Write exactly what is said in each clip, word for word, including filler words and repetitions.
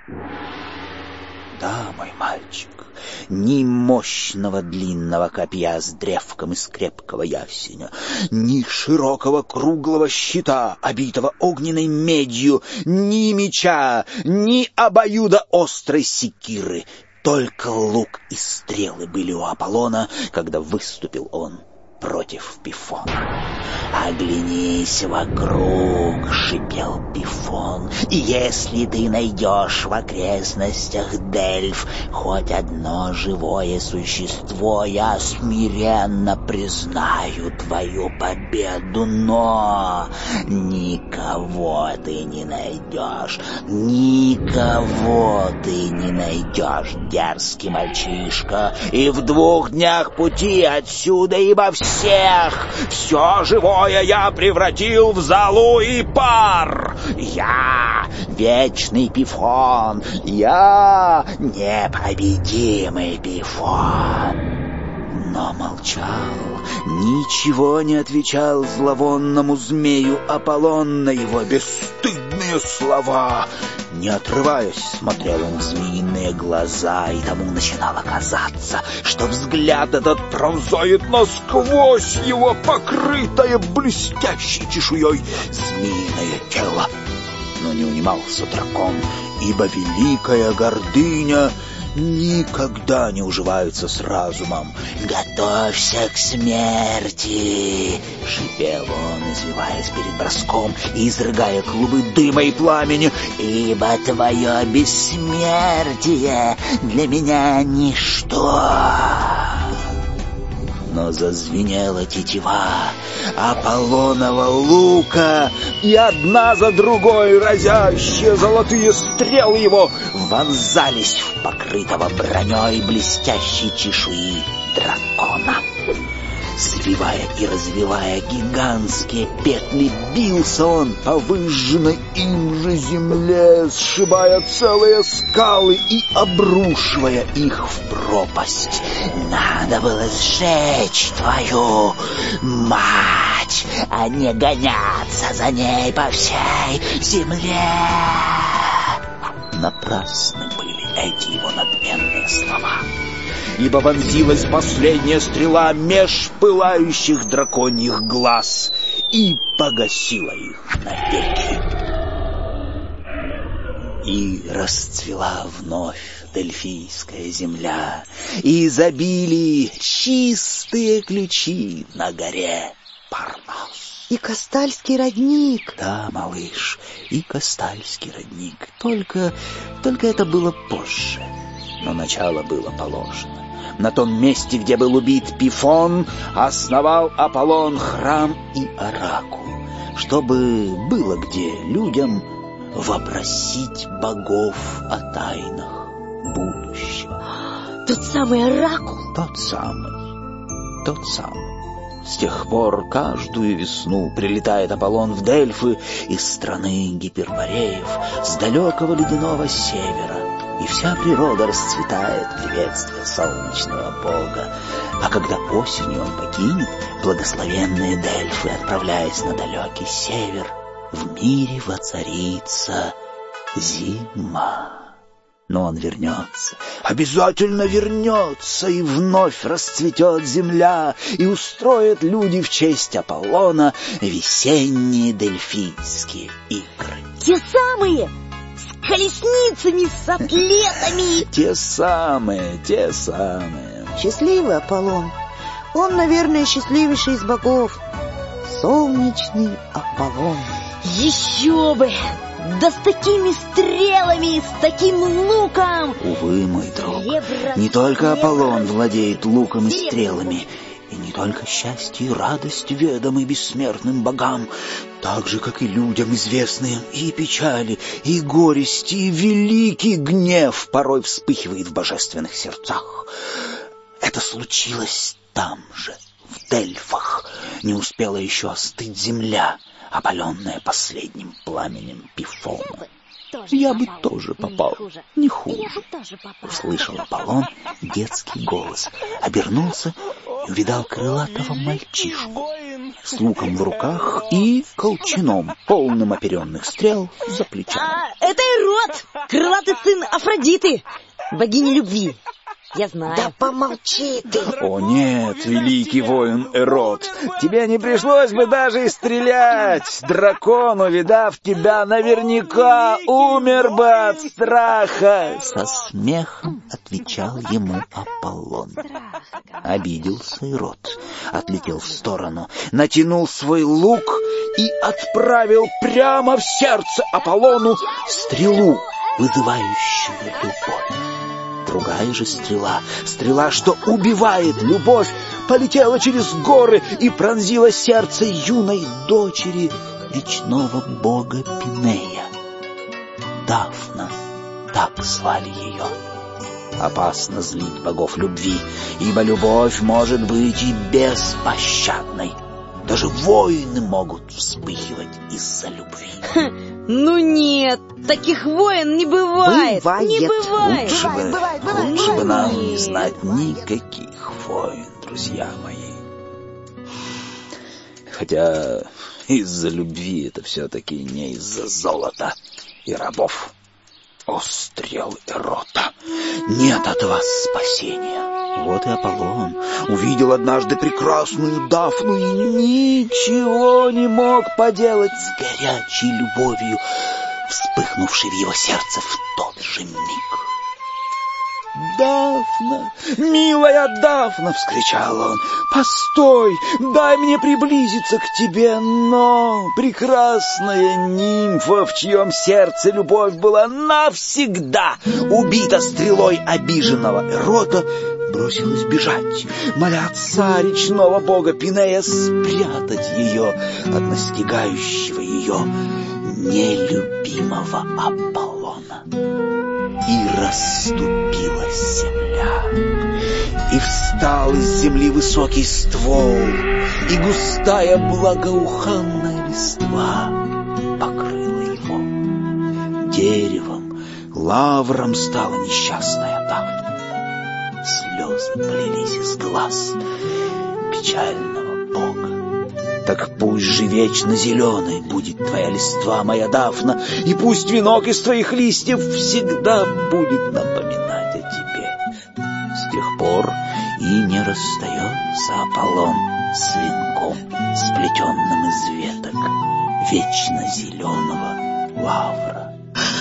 Да, мой мальчик, ни мощного длинного копья с древком из крепкого ясеня, ни широкого круглого щита, обитого огненной медью, ни меча, ни обоюдоострой секиры. Только лук и стрелы были у Аполлона, когда выступил он против Пифона. «Оглянись вокруг», — шипел Пифон, — «и если ты найдешь в окрестностях Дельф хоть одно живое существо, я смиренно признаю твою победу, но никого ты не найдешь, никого ты не найдешь, дерзкий мальчишка, и в двух днях пути отсюда, ибо всех, все живое я превратил в золу и пар. Я вечный Пифон, я непобедимый Пифон». Но молчал, ничего не отвечал зловонному змею Аполлон на его бесстыдные слова. Не отрываясь, смотрел он в змеиные глаза, и тому начинало казаться, что взгляд этот пронзает насквозь его покрытое блестящей чешуей змеиное тело. Но не унимался дракон, ибо великая гордыня никогда не уживаются с разумом. «Готовься к смерти!» — шипел он, извиваясь перед броском и изрыгая клубы дыма и пламени. «Ибо твое бессмертие для меня ничто!» Но зазвенела тетива Аполлонова лука, и одна за другой разящие золотые стрелы его вонзались в покрытого броней блестящей чешуи дракона. Свивая и развивая гигантские петли, бился он по выжженной им же земле, сшибая целые скалы и обрушивая их в пропасть. «Надо было сжечь твою мать, а не гоняться за ней по всей земле!» Напрасны были эти его надменные слова, ибо вонзилась последняя стрела меж пылающих драконьих глаз и погасила их навеки. И расцвела вновь Дельфийская земля, и изобилии чистые ключи на горе Парнас. И Кастальский родник. Да, малыш, и Кастальский родник. Только, только это было позже. Но начало было положено. На том месте, где был убит Пифон, основал Аполлон храм и оракул, чтобы было где людям вопросить богов о тайнах будущего. Тот самый оракул? Тот самый, тот самый. С тех пор каждую весну прилетает Аполлон в Дельфы из страны гипербореев, с далекого ледяного севера, и вся природа расцветает, приветствуя солнечного бога. А когда осенью он покинет благословенные Дельфы, отправляясь на далекий север, в мире воцарится зима. Но он вернется, обязательно вернется, и вновь расцветет земля, и устроят люди в честь Аполлона весенние дельфийские игры. Те самые, с колесницами, с атлетами. Те самые, те самые. Счастливый Аполлон. Он, наверное, счастливейший из богов. Солнечный Аполлон. Еще бы! Да с такими стрелами, с таким луком! Увы, мой друг, не только Аполлон владеет луком и стрелами, и не только счастье и радость ведомы бессмертным богам, так же, как и людям известны и печали, и горести, и великий гнев порой вспыхивает в божественных сердцах. Это случилось там же, в Дельфах. Не успела еще остыть земля, опаленная последним пламенем Пифона. «Я бы тоже попал, не хуже», — услышал Аполлон детский голос, обернулся и увидал крылатого мальчишку. с луком в руках и колчаном, полным оперенных стрел, за плечами. А, это Ирод, крылатый сын Афродиты, богини любви. Я знаю. Да помолчи ты. О нет, великий воин Ирод, тебе не пришлось бы даже и стрелять. Дракон, увидав тебя, наверняка умер бы от страха. Со смехом отвечал ему Аполлон. Обиделся Ирод, отлетел в сторону, натянул свой лук и отправил прямо в сердце Аполлону стрелу, вызывающую любовь. Другая же стрела, стрела, что убивает любовь, полетела через горы и пронзила сердце юной дочери речного бога Пинея. Дафна, так звали ее. Опасно злить богов любви, ибо любовь может быть и беспощадной. Даже воины могут вспыхивать из-за любви. Ну нет, таких войн не бывает. Бывает. Не бывает. Лучше бы, бывает, бывает, лучше бывает. бы нам не знать никаких войн, друзья мои. Хотя из-за любви это все-таки не из-за золота и рабов. О, стрелы Ирота, нет от вас спасения. Вот и Аполлон увидел однажды прекрасную Дафну и ничего не мог поделать с горячей любовью, вспыхнувшей в его сердце в тот же миг. «Дафна, милая Дафна!» — вскричал он. «Постой, дай мне приблизиться к тебе!» Но прекрасная нимфа, в чьем сердце любовь была навсегда убита стрелой обиженного Ирода, бросилась бежать, моля отца речного бога Пинея спрятать ее от настигающего ее нелюбимого Аполлона. И расступилась земля, и встал из земли высокий ствол, и густая благоуханная листва покрыла его. Деревом, лавром стала несчастная Дафна. Слезы полились из глаз печального бога. Так пусть же вечно зеленой будет твоя листва, моя Дафна, и пусть венок из твоих листьев всегда будет напоминать о тебе. С тех пор и не расстается Аполлон с венком, сплетенным из веток вечно зеленого лавра.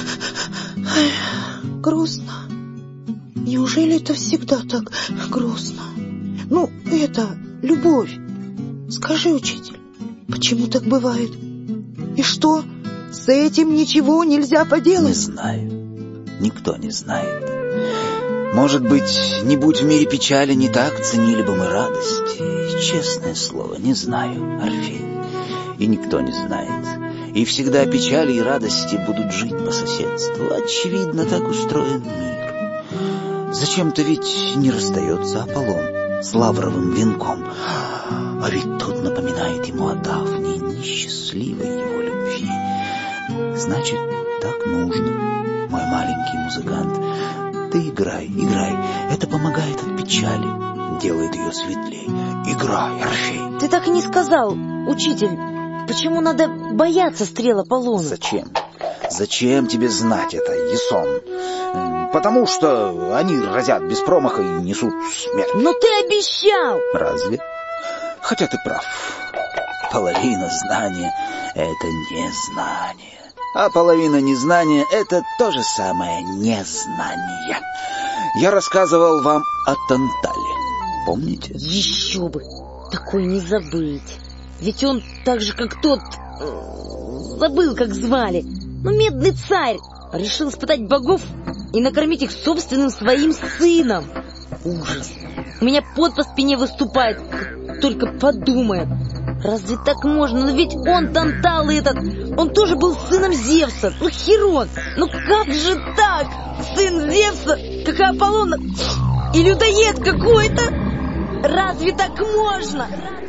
Ай, грустно. Неужели это всегда так грустно? Ну, это любовь. Скажи, учитель, почему так бывает? И что, с этим ничего нельзя поделать? Не знаю. Никто не знает. Может быть, не будь в мире печали, не так ценили бы мы радости. Честное слово, не знаю, Орфей. И никто не знает. И всегда печали и радости будут жить по соседству. Очевидно, так устроен мир. Зачем-то ведь не расстается Аполлон с лавровым венком. А ведь тут напоминает ему о Дафне, несчастливой его любви. Значит, так нужно, мой маленький музыкант. Ты играй, играй. Это помогает от печали, делает ее светлее. Играй, Орфей. Ты так и не сказал, учитель, почему надо бояться стрел Аполлона? Зачем? Зачем тебе знать это, Ясон? Потому что они разят без промаха и несут смерть. Но ты обещал! Разве? Хотя ты прав. Половина знания — это незнание. А половина незнания — это то же самое незнание. Я рассказывал вам о Тантале. Помните? Еще бы! Такой не забыть. Ведь он так же, как тот... Забыл, как звали. Ну, медный царь решил испытать богов и накормить их собственным своим сыном. Ужас! У меня пот по спине выступает, только подумаем. Разве так можно? Но ведь он, Тантал этот, он тоже был сыном Зевса. Ну, Херон, ну как же так? Сын Зевса, как и Аполлона, и людоед какой-то? Разве так можно?